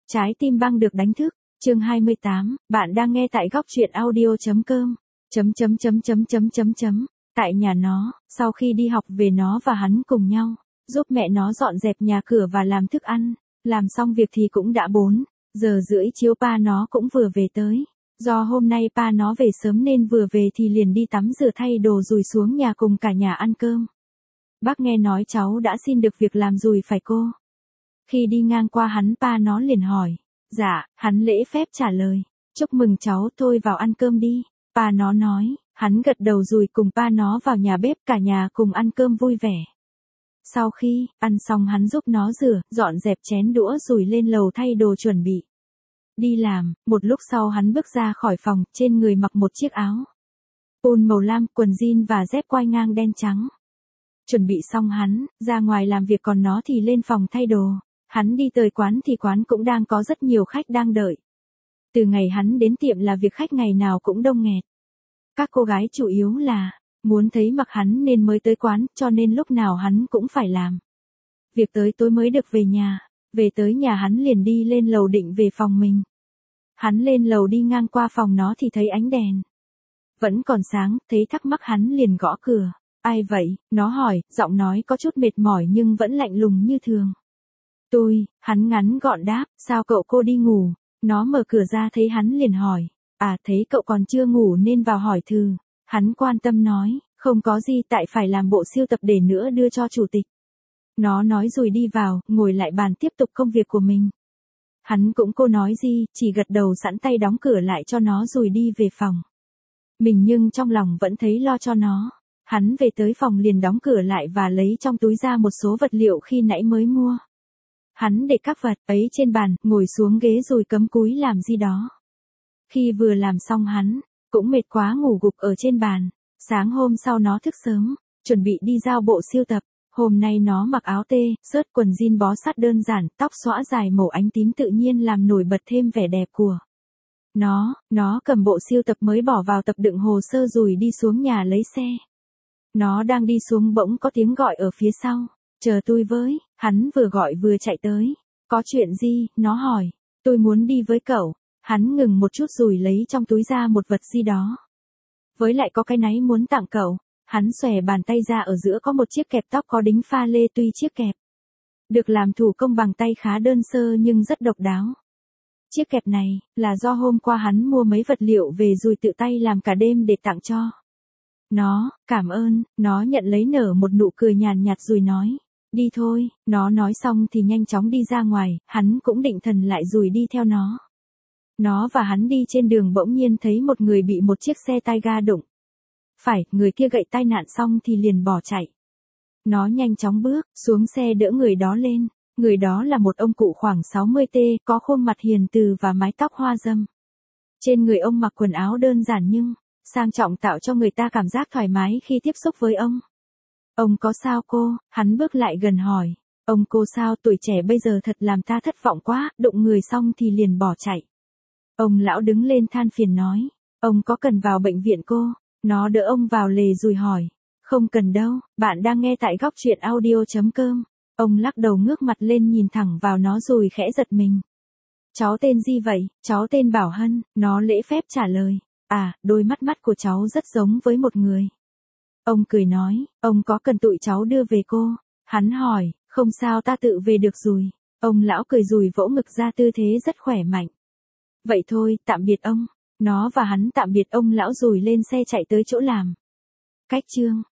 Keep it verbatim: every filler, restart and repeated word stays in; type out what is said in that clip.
Trái tim băng được đánh thức, chương hai mươi tám, bạn đang nghe tại góc truyện audio.com, chấm chấm chấm chấm chấm chấm chấm, tại nhà nó, sau khi đi học về nó và hắn cùng nhau, giúp mẹ nó dọn dẹp nhà cửa và làm thức ăn, làm xong việc thì cũng đã bốn giờ rưỡi chiếu pa nó cũng vừa về tới. Do hôm nay pa nó về sớm nên vừa về thì liền đi tắm rửa thay đồ rồi xuống nhà cùng cả nhà ăn cơm. Bác nghe nói cháu đã xin được việc làm rồi phải cô? Khi đi ngang qua hắn pa nó liền hỏi. Dạ, hắn lễ phép trả lời. Chúc mừng cháu, thôi vào ăn cơm đi. Pa nó nói, hắn gật đầu rồi cùng pa nó vào nhà bếp, cả nhà cùng ăn cơm vui vẻ. Sau khi ăn xong hắn giúp nó rửa, dọn dẹp chén đũa rồi lên lầu thay đồ chuẩn bị đi làm. Một lúc sau hắn bước ra khỏi phòng, trên người mặc một chiếc áo polo màu lam, quần jean và dép quai ngang đen trắng. Chuẩn bị xong hắn ra ngoài làm việc, còn nó thì lên phòng thay đồ. Hắn đi tới quán thì quán cũng đang có rất nhiều khách đang đợi. Từ ngày hắn đến tiệm là việc khách ngày nào cũng đông nghẹt. Các cô gái chủ yếu là muốn thấy mặc hắn nên mới tới quán, cho nên lúc nào hắn cũng phải làm việc tới tối mới được về nhà. Về tới nhà hắn liền đi lên lầu định về phòng mình. Hắn lên lầu đi ngang qua phòng nó thì thấy ánh đèn vẫn còn sáng, thấy thắc mắc hắn liền gõ cửa. Ai vậy? Nó hỏi, giọng nói có chút mệt mỏi nhưng vẫn lạnh lùng như thường. Tôi, hắn ngắn gọn đáp, sao cậu cô đi ngủ? Nó mở cửa ra thấy hắn liền hỏi, à thấy cậu còn chưa ngủ nên vào hỏi thử. Hắn quan tâm nói, không có gì, tại phải làm bộ sưu tập để nữa đưa cho chủ tịch. Nó nói rồi đi vào, ngồi lại bàn tiếp tục công việc của mình. Hắn cũng cô nói gì, chỉ gật đầu sẵn tay đóng cửa lại cho nó rồi đi về phòng mình, nhưng trong lòng vẫn thấy lo cho nó. Hắn về tới phòng liền đóng cửa lại và lấy trong túi ra một số vật liệu khi nãy mới mua. Hắn để các vật ấy trên bàn, ngồi xuống ghế rồi cấm cúi làm gì đó. Khi vừa làm xong hắn cũng mệt quá ngủ gục ở trên bàn. Sáng hôm sau nó thức sớm, chuẩn bị đi giao bộ sưu tập. Hôm nay nó mặc áo tê, sớt quần jean bó sát đơn giản, tóc xõa dài màu ánh tím tự nhiên làm nổi bật thêm vẻ đẹp của nó. Nó cầm bộ sưu tập mới bỏ vào tập đựng hồ sơ rồi đi xuống nhà lấy xe. Nó đang đi xuống bỗng có tiếng gọi ở phía sau. Chờ tôi với. Hắn vừa gọi vừa chạy tới. Có chuyện gì? Nó hỏi. Tôi muốn đi với cậu. Hắn ngừng một chút rồi lấy trong túi ra một vật gì đó. Với lại có cái náy muốn tặng cậu. Hắn xòe bàn tay ra, ở giữa có một chiếc kẹp tóc có đính pha lê, tuy chiếc kẹp được làm thủ công bằng tay khá đơn sơ nhưng rất độc đáo. Chiếc kẹp này là do hôm qua hắn mua mấy vật liệu về rồi tự tay làm cả đêm để tặng cho nó. Cảm ơn. Nó nhận lấy nở một nụ cười nhàn nhạt rồi nói. Đi thôi. Nó nói xong thì nhanh chóng đi ra ngoài. Hắn cũng định thần lại rồi đi theo nó. Nó và hắn đi trên đường bỗng nhiên thấy một người bị một chiếc xe tay ga đụng phải. Người kia gậy tai nạn xong thì liền bỏ chạy. Nó nhanh chóng bước xuống xe đỡ người đó lên. Người đó là một ông cụ khoảng sáu mươi tuổi, có khuôn mặt hiền từ và mái tóc hoa râm. Trên người ông mặc quần áo đơn giản nhưng sang trọng, tạo cho người ta cảm giác thoải mái khi tiếp xúc với ông. Ông có sao cô? Hắn bước lại gần hỏi. Ông cô sao? Tuổi trẻ bây giờ thật làm ta thất vọng quá, đụng người xong thì liền bỏ chạy. Ông lão đứng lên than phiền nói. Ông có cần vào bệnh viện cô? Nó đỡ ông vào lề rồi hỏi. Không cần đâu, bạn đang nghe tại góc truyện audio.com. Ông lắc đầu ngước mặt lên nhìn thẳng vào nó rồi khẽ giật mình. Cháu tên gì vậy? Cháu tên Bảo Hân. Nó lễ phép trả lời. À, đôi mắt mắt của cháu rất giống với một người. Ông cười nói, ông có cần tụi cháu đưa về cô? Hắn hỏi, không sao, ta tự về được rồi. Ông lão cười rồi vỗ ngực ra tư thế rất khỏe mạnh. Vậy thôi, tạm biệt ông. Nó và hắn tạm biệt ông lão rồi lên xe chạy tới chỗ làm. Cách chương